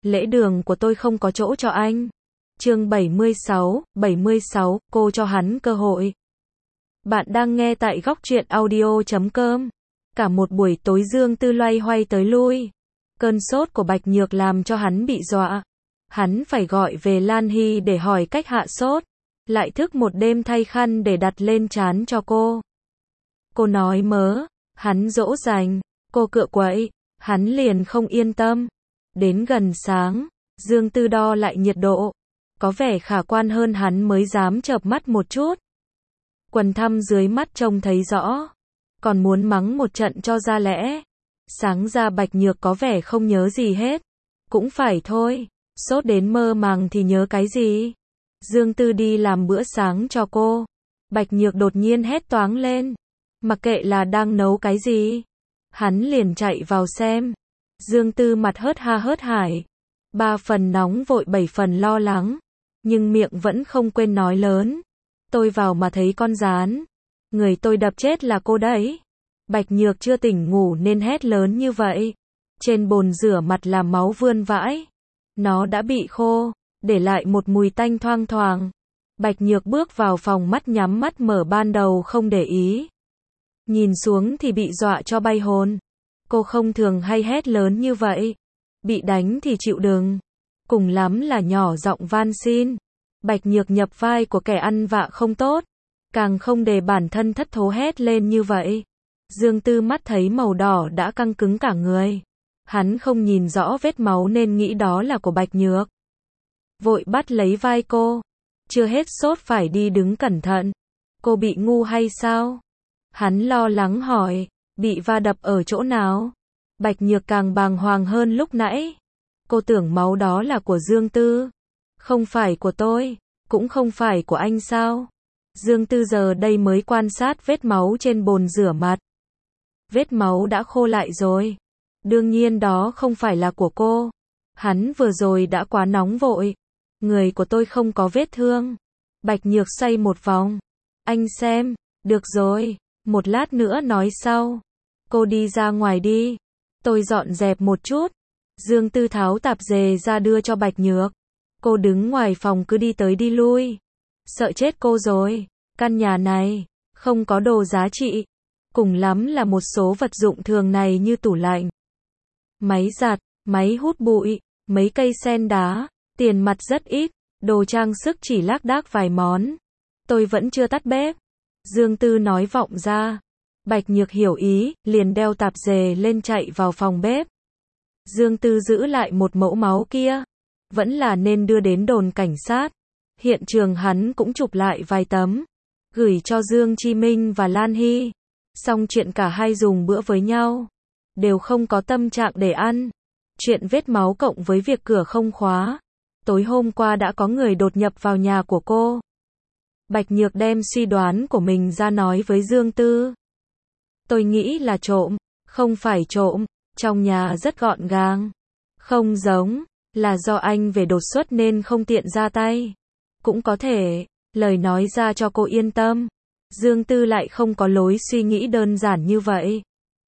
lễ đường của tôi không có chỗ cho anh. Chương 76, cô cho hắn cơ hội. Bạn đang nghe tại góc truyện audio.com. Cả một buổi tối Dương Tư loay hoay tới lui. Cơn sốt của Bạch Nhược làm cho hắn bị dọa. Hắn phải gọi về Lan Hy để hỏi cách hạ sốt. Lại thức một đêm thay khăn để đặt lên trán cho cô. Cô nói mớ, hắn dỗ dành, cô cựa quậy, hắn liền không yên tâm. Đến gần sáng, Dương Tư đo lại nhiệt độ. Có vẻ khả quan hơn hắn mới dám chợp mắt một chút. Quần thâm dưới mắt trông thấy rõ. Còn muốn mắng một trận cho ra lẽ. Sáng ra Bạch Nhược có vẻ không nhớ gì hết. Cũng phải thôi, sốt đến mơ màng thì nhớ cái gì. Dương Tư đi làm bữa sáng cho cô. Bạch Nhược đột nhiên hét toáng lên. Mặc kệ là đang nấu cái gì. Hắn liền chạy vào xem. Dương Tư mặt hớt ha hớt hải. 3 phần nóng vội 7 phần lo lắng. Nhưng miệng vẫn không quên nói lớn. Tôi vào mà thấy con gián. Người tôi đập chết là cô đấy. Bạch Nhược chưa tỉnh ngủ nên hét lớn như vậy. Trên bồn rửa mặt là máu vươn vãi. Nó đã bị khô, để lại một mùi tanh thoang thoảng. Bạch Nhược bước vào phòng mắt nhắm mắt mở, ban đầu không để ý. Nhìn xuống thì bị dọa cho bay hồn. Cô không thường hay hét lớn như vậy. Bị đánh thì chịu đựng. Cùng lắm là nhỏ giọng van xin. Bạch Nhược nhập vai của kẻ ăn vạ không tốt. Càng không để bản thân thất thố hét lên như vậy. Dương Tư mắt thấy màu đỏ đã căng cứng cả người. Hắn không nhìn rõ vết máu nên nghĩ đó là của Bạch Nhược. Vội bắt lấy vai cô. Chưa hết sốt phải đi đứng cẩn thận. Cô bị ngu hay sao? Hắn lo lắng hỏi. Bị va đập ở chỗ nào? Bạch Nhược càng bàng hoàng hơn lúc nãy. Cô tưởng máu đó là của Dương Tư. Không phải của tôi. Cũng không phải của anh sao? Dương Tư giờ đây mới quan sát vết máu trên bồn rửa mặt. Vết máu đã khô lại rồi. Đương nhiên đó không phải là của cô. Hắn vừa rồi đã quá nóng vội. Người của tôi không có vết thương. Bạch Nhược xoay một vòng. Anh xem. Được rồi. Một lát nữa nói sau. Cô đi ra ngoài đi. Tôi dọn dẹp một chút. Dương Tư tháo tạp dề ra đưa cho Bạch Nhược. Cô đứng ngoài phòng cứ đi tới đi lui. Sợ chết cô rồi. Căn nhà này không có đồ giá trị. Cùng lắm là một số vật dụng thường này như tủ lạnh, máy giặt, máy hút bụi, mấy cây sen đá. Tiền mặt rất ít. Đồ trang sức chỉ lác đác vài món. Tôi vẫn chưa tắt bếp. Dương Tư nói vọng ra. Bạch Nhược hiểu ý, liền đeo tạp dề lên chạy vào phòng bếp. Dương Tư giữ lại một mẫu máu kia. Vẫn là nên đưa đến đồn cảnh sát. Hiện trường hắn cũng chụp lại vài tấm. Gửi cho Dương Chi Minh và Lan Hy. Xong chuyện cả hai dùng bữa với nhau. Đều không có tâm trạng để ăn. Chuyện vết máu cộng với việc cửa không khóa. Tối hôm qua đã có người đột nhập vào nhà của cô. Bạch Nhược đem suy đoán của mình ra nói với Dương Tư. Tôi nghĩ là trộm. Không phải trộm. Trong nhà rất gọn gàng. Không giống. Là do anh về đột xuất nên không tiện ra tay. Cũng có thể. Lời nói ra cho cô yên tâm. Dương Tư lại không có lối suy nghĩ đơn giản như vậy.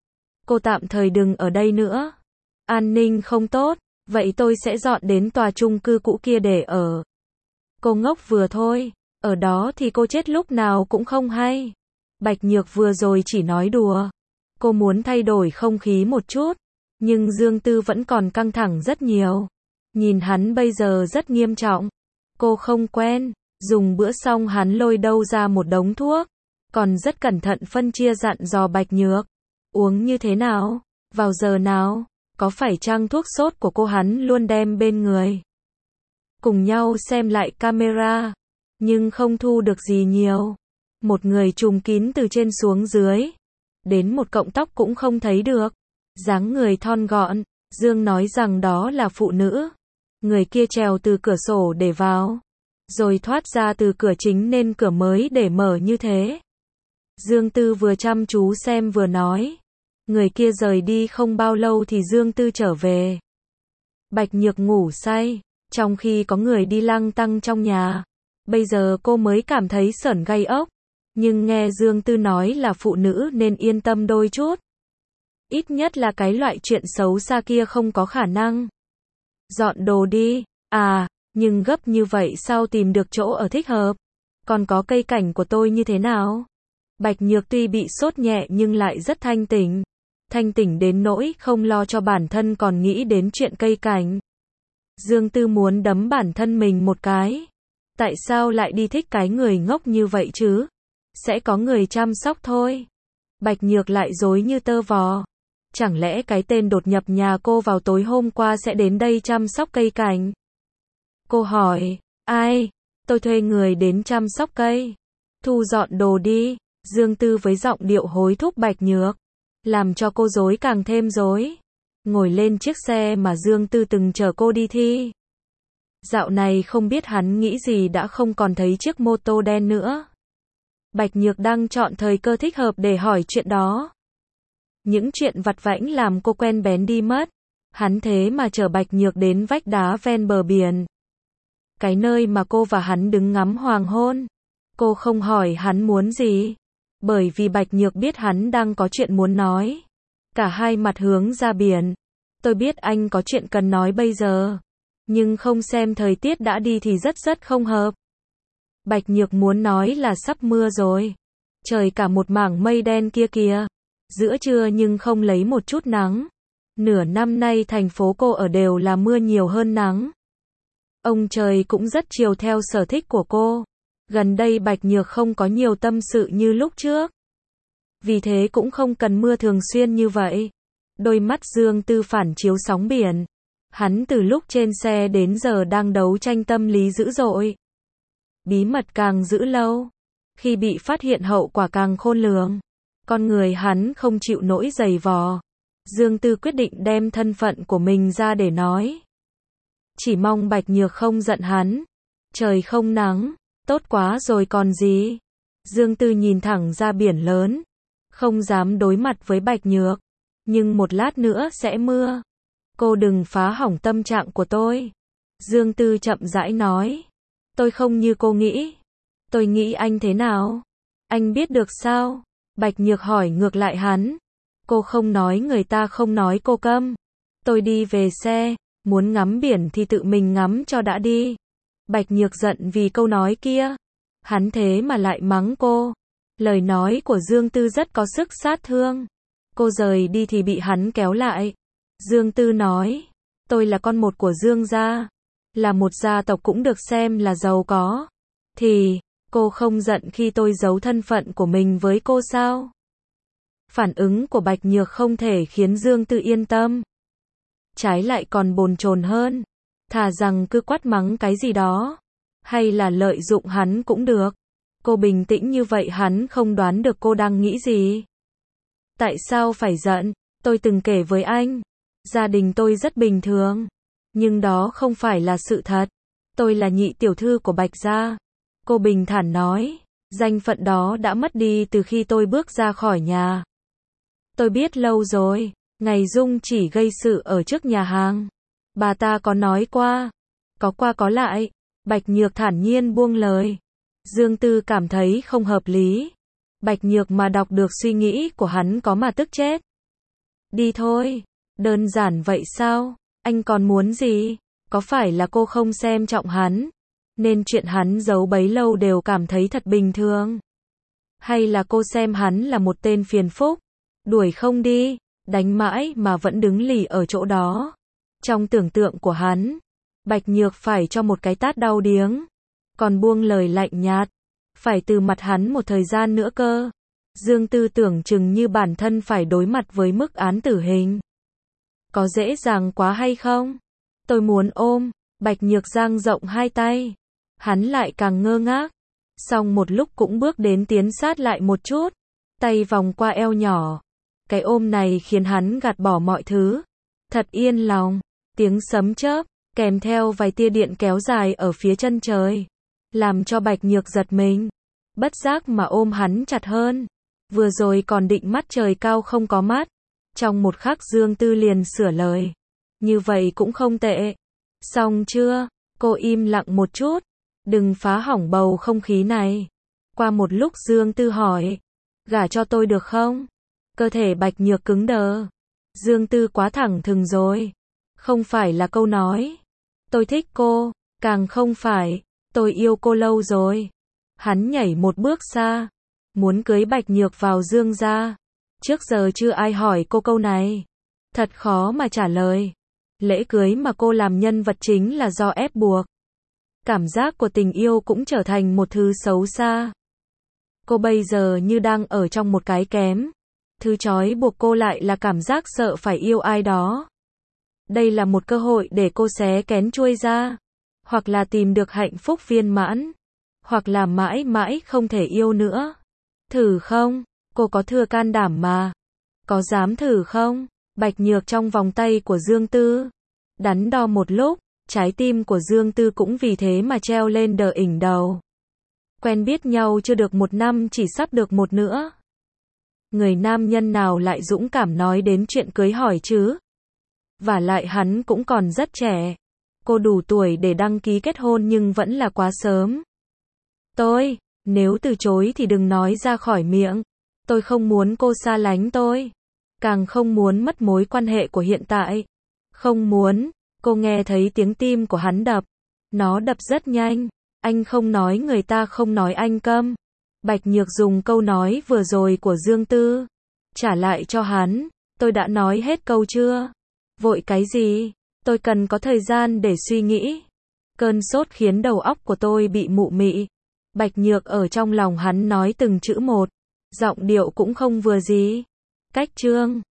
Cô tạm thời đừng ở đây nữa. An ninh không tốt. Vậy tôi sẽ dọn đến tòa chung cư cũ kia để ở. Cô ngốc vừa thôi. Ở đó thì cô chết lúc nào cũng không hay. Bạch Nhược vừa rồi chỉ nói đùa. Cô muốn thay đổi không khí một chút. Nhưng Dương Tư vẫn còn căng thẳng rất nhiều. Nhìn hắn bây giờ rất nghiêm trọng. Cô không quen. Dùng bữa xong hắn lôi đâu ra một đống thuốc. Còn rất cẩn thận phân chia dặn dò Bạch Nhược. Uống như thế nào? Vào giờ nào? Có phải chăng thuốc sốt của cô hắn luôn đem bên người? Cùng nhau xem lại camera. Nhưng không thu được gì nhiều. Một người trùm kín từ trên xuống dưới. Đến một cọng tóc cũng không thấy được. Dáng người thon gọn. Dương nói rằng đó là phụ nữ. Người kia trèo từ cửa sổ để vào. Rồi thoát ra từ cửa chính nên cửa mới để mở như thế. Dương Tư vừa chăm chú xem vừa nói. Người kia rời đi không bao lâu thì Dương Tư trở về. Bạch Nhược ngủ say. Trong khi có người đi lăng tăng trong nhà. Bây giờ cô mới cảm thấy sởn gai ốc. Nhưng nghe Dương Tư nói là phụ nữ nên yên tâm đôi chút. Ít nhất là cái loại chuyện xấu xa kia không có khả năng. Dọn đồ đi. À, nhưng gấp như vậy sao tìm được chỗ ở thích hợp? Còn có cây cảnh của tôi như thế nào? Bạch Nhược tuy bị sốt nhẹ nhưng lại rất thanh tỉnh. Thanh tỉnh đến nỗi không lo cho bản thân còn nghĩ đến chuyện cây cảnh. Dương Tư muốn đấm bản thân mình một cái. Tại sao lại đi thích cái người ngốc như vậy chứ? Sẽ có người chăm sóc thôi. Bạch Nhược lại rối như tơ vò. Chẳng lẽ cái tên đột nhập nhà cô vào tối hôm qua sẽ đến đây chăm sóc cây cảnh? Cô hỏi, ai? Tôi thuê người đến chăm sóc cây. Thu dọn đồ đi. Dương Tư với giọng điệu hối thúc Bạch Nhược, làm cho cô rối càng thêm rối. Ngồi lên chiếc xe mà Dương Tư từng chở cô đi thi. Dạo này không biết hắn nghĩ gì đã không còn thấy chiếc mô tô đen nữa. Bạch Nhược đang chọn thời cơ thích hợp để hỏi chuyện đó. Những chuyện vặt vãnh làm cô quen bén đi mất. Hắn thế mà chở Bạch Nhược đến vách đá ven bờ biển. Cái nơi mà cô và hắn đứng ngắm hoàng hôn. Cô không hỏi hắn muốn gì. Bởi vì Bạch Nhược biết hắn đang có chuyện muốn nói. Cả hai mặt hướng ra biển. Tôi biết anh có chuyện cần nói bây giờ. Nhưng không xem thời tiết đã đi thì rất không hợp. Bạch Nhược muốn nói là sắp mưa rồi. Trời cả một mảng mây đen kia kìa. Giữa trưa nhưng không lấy một chút nắng. Nửa năm nay thành phố cô ở đều là mưa nhiều hơn nắng. Ông trời cũng rất chiều theo sở thích của cô. Gần đây Bạch Nhược không có nhiều tâm sự như lúc trước. Vì thế cũng không cần mưa thường xuyên như vậy. Đôi mắt Dương Tư phản chiếu sóng biển. Hắn từ lúc trên xe đến giờ đang đấu tranh tâm lý dữ dội. Bí mật càng giữ lâu. Khi bị phát hiện hậu quả càng khôn lường. Con người hắn không chịu nỗi giày vò. Dương Tư quyết định đem thân phận của mình ra để nói. Chỉ mong Bạch Nhược không giận hắn. Trời không nắng. Tốt quá rồi còn gì. Dương Tư nhìn thẳng ra biển lớn. Không dám đối mặt với Bạch Nhược. Nhưng một lát nữa sẽ mưa. Cô đừng phá hỏng tâm trạng của tôi. Dương Tư chậm rãi nói. Tôi không như cô nghĩ. Tôi nghĩ anh thế nào? Anh biết được sao? Bạch Nhược hỏi ngược lại hắn. Cô không nói người ta không nói cô câm. Tôi đi về xe. Muốn ngắm biển thì tự mình ngắm cho đã đi. Bạch Nhược giận vì câu nói kia. Hắn thế mà lại mắng cô. Lời nói của Dương Tư rất có sức sát thương. Cô rời đi thì bị hắn kéo lại. Dương Tư nói. Tôi là con một của Dương gia. Là một gia tộc cũng được xem là giàu có. Thì, cô không giận khi tôi giấu thân phận của mình với cô sao? Phản ứng của Bạch Nhược không thể khiến Dương Tư yên tâm. Trái lại còn bồn chồn hơn. Thà rằng cứ quát mắng cái gì đó. Hay là lợi dụng hắn cũng được. Cô bình tĩnh như vậy hắn không đoán được cô đang nghĩ gì. Tại sao phải giận? Tôi từng kể với anh. Gia đình tôi rất bình thường. Nhưng đó không phải là sự thật. Tôi là nhị tiểu thư của Bạch gia. Cô bình thản nói. Danh phận đó đã mất đi từ khi tôi bước ra khỏi nhà. Tôi biết lâu rồi. Ngày Dung chỉ gây sự ở trước nhà hàng. Bà ta có nói qua. Có qua có lại. Bạch Nhược thản nhiên buông lời. Dương Tư cảm thấy không hợp lý. Bạch Nhược mà đọc được suy nghĩ của hắn có mà tức chết. Đi thôi. Đơn giản vậy sao? Anh còn muốn gì? Có phải là cô không xem trọng hắn? Nên chuyện hắn giấu bấy lâu đều cảm thấy thật bình thường? Hay là cô xem hắn là một tên phiền phức? Đuổi không đi, đánh mãi mà vẫn đứng lì ở chỗ đó. Trong tưởng tượng của hắn, Bạch Nhược phải cho một cái tát đau điếng. Còn buông lời lạnh nhạt. Phải từ mặt hắn một thời gian nữa cơ. Dương Tư tưởng chừng như bản thân phải đối mặt với mức án tử hình. Có dễ dàng quá hay không? Tôi muốn ôm. Bạch Nhược dang rộng hai tay. Hắn lại càng ngơ ngác. Xong một lúc cũng bước đến tiến sát lại một chút. Tay vòng qua eo nhỏ. Cái ôm này khiến hắn gạt bỏ mọi thứ. Thật yên lòng. Tiếng sấm chớp, kèm theo vài tia điện kéo dài ở phía chân trời. Làm cho Bạch Nhược giật mình. Bất giác mà ôm hắn chặt hơn. Vừa rồi còn định mắt trời cao không có mắt. Trong một khắc Dương Tư liền sửa lời. Như vậy cũng không tệ. Xong chưa? Cô im lặng một chút. Đừng phá hỏng bầu không khí này. Qua một lúc Dương Tư hỏi. Gả cho tôi được không? Cơ thể Bạch Nhược cứng đờ. Dương Tư quá thẳng thừng rồi. Không phải là câu nói tôi thích cô, càng không phải tôi yêu cô lâu rồi. Hắn nhảy một bước xa, muốn cưới Bạch Nhược vào Dương gia. Trước giờ chưa ai hỏi cô câu này. Thật khó mà trả lời. Lễ cưới mà cô làm nhân vật chính là do ép buộc. Cảm giác của tình yêu cũng trở thành một thứ xấu xa. Cô bây giờ như đang ở trong một cái kém. Thứ trói buộc cô lại là cảm giác sợ phải yêu ai đó. Đây là một cơ hội để cô xé kén chuôi ra. Hoặc là tìm được hạnh phúc viên mãn. Hoặc là mãi mãi không thể yêu nữa. Thử không? Cô có thừa can đảm mà. Có dám thử không? Bạch Nhược trong vòng tay của Dương Tư. Đắn đo một lúc, trái tim của Dương Tư cũng vì thế mà treo lên đỉnh đầu. Quen biết nhau chưa được 1 năm chỉ sắp được 1 nữa. Người nam nhân nào lại dũng cảm nói đến chuyện cưới hỏi chứ? Vả lại hắn cũng còn rất trẻ. Cô đủ tuổi để đăng ký kết hôn nhưng vẫn là quá sớm. Nếu từ chối thì đừng nói ra khỏi miệng. Tôi không muốn cô xa lánh tôi. Càng không muốn mất mối quan hệ của hiện tại. Không muốn. Cô nghe thấy tiếng tim của hắn đập. Nó đập rất nhanh. Anh không nói người ta không nói anh câm. Bạch Nhược dùng câu nói vừa rồi của Dương Tư. Trả lại cho hắn. Tôi đã nói hết câu chưa? Vội cái gì? Tôi cần có thời gian để suy nghĩ. Cơn sốt khiến đầu óc của tôi bị mụ mị. Bạch Nhược ở trong lòng hắn nói từng chữ một. Giọng điệu cũng không vừa gì. Cách chương